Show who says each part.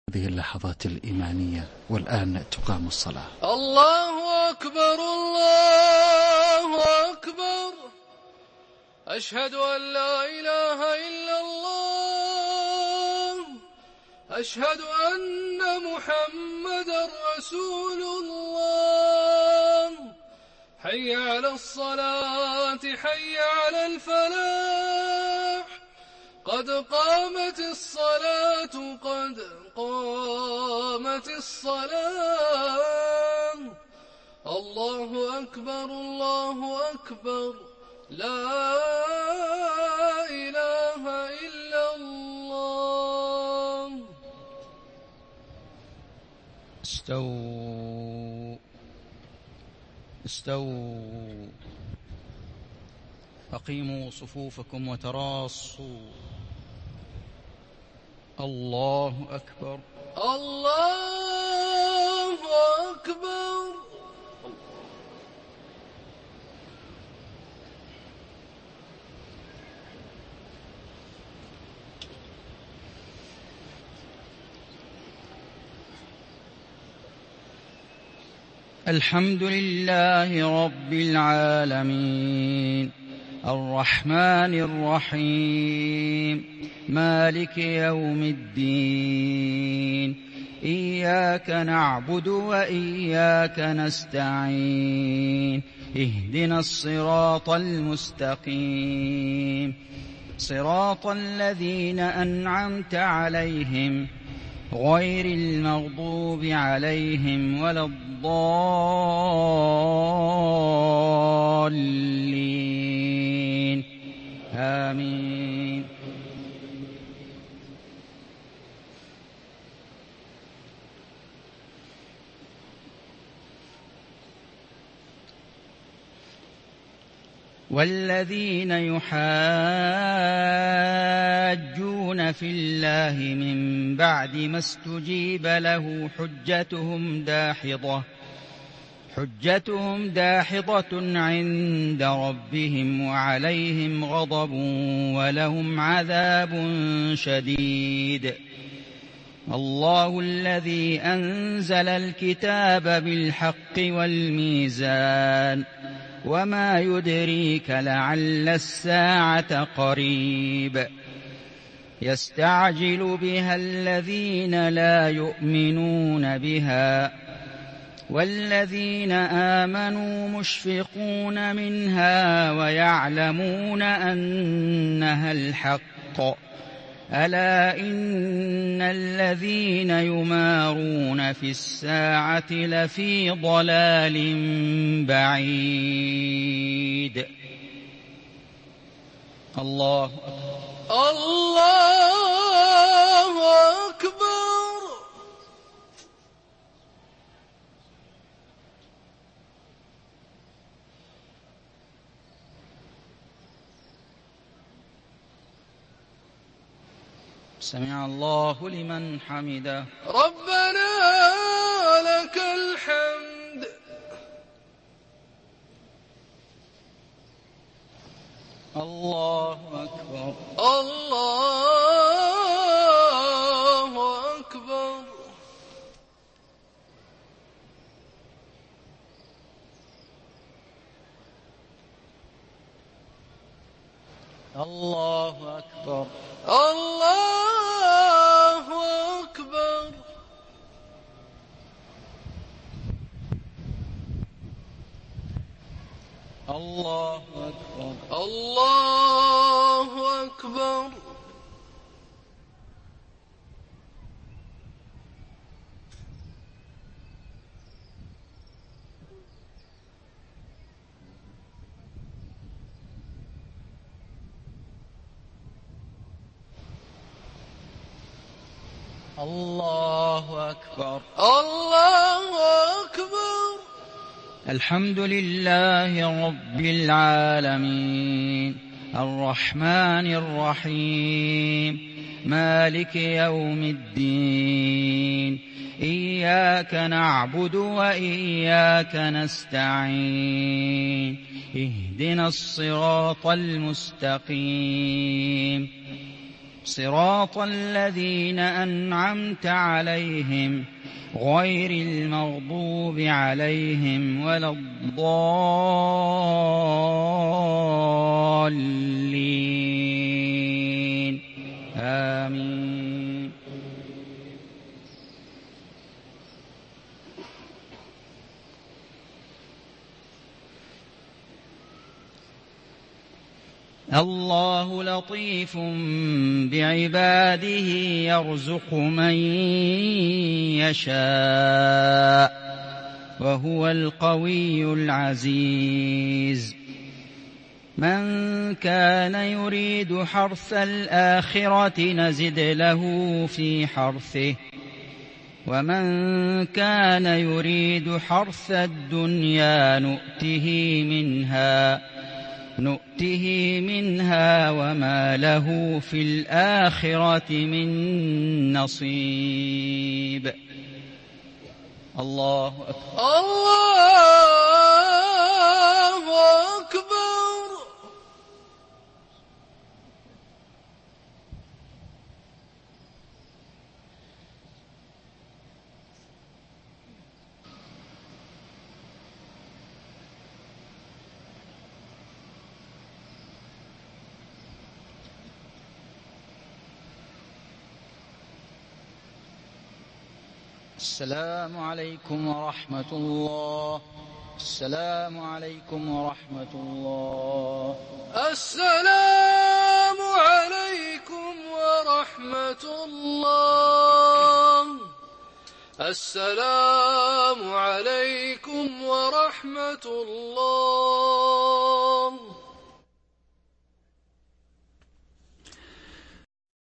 Speaker 1: هذه اللحظات الإيمانية. والآن تقام الصلاة.
Speaker 2: الله أكبر الله أكبر، أشهد أن لا إله إلا الله، أشهد أن محمدا رسول الله. حي على الصلاة حي على الفلاح، قد قامت الصلاة قد قامت الصلاة. الله أكبر الله أكبر، لا إله إلا الله.
Speaker 3: استووا أقيموا صفوفكم وتراصوا. الله أكبر
Speaker 2: الله أكبر.
Speaker 3: الحمد لله رب العالمين، الرحمن الرحيم، مالك يوم الدين، إياك نعبد وإياك نستعين، اهدنا الصراط المستقيم، صراط الذين أنعمت عليهم غير المغضوب عليهم ولا الضالين، آمين. والذين يحاجون في الله من بعد ما استجيب له حجتهم داحضة عند ربهم، وعليهم غضب ولهم عذاب شديد. الله الذي أنزل الكتاب بالحق والميزان، وما يدريك لعل الساعة قريب. يستعجل بها الذين لا يؤمنون بها، والذين آمنوا مشفقون منها ويعلمون أنها الحق. ألا إن الذين يمارون في الساعة لفي ضلال بعيد. الله
Speaker 2: أكبر.
Speaker 3: سمع الله لمن حمده.
Speaker 2: ربنا لك الحمد.
Speaker 3: الله أكبر
Speaker 2: الله أكبر.
Speaker 3: الله أكبر
Speaker 2: الله أكبر.
Speaker 3: الله أكبر
Speaker 2: الله أكبر.
Speaker 3: الله أكبر
Speaker 2: الله أكبر.
Speaker 3: الحمد لله رب العالمين، الرحمن الرحيم، مالك يوم الدين، إياك نعبد وإياك نستعين، اهدنا الصراط المستقيم، صراط الذين أنعمت عليهم غير المغضوب عليهم ولا الضالين آمين. الله لطيف بعباده يرزق من يشاء وهو القوي العزيز. من كان يريد حرث الآخرة نزد له في حرثه ومن كان يريد حرث الدنيا نؤته منها وما له في الآخرة من نصيب. الله أكبر.
Speaker 2: الله أكبر.
Speaker 3: السلام عليكم ورحمة الله. السلام عليكم ورحمة الله.
Speaker 2: السلام عليكم ورحمة الله. السلام عليكم ورحمة الله.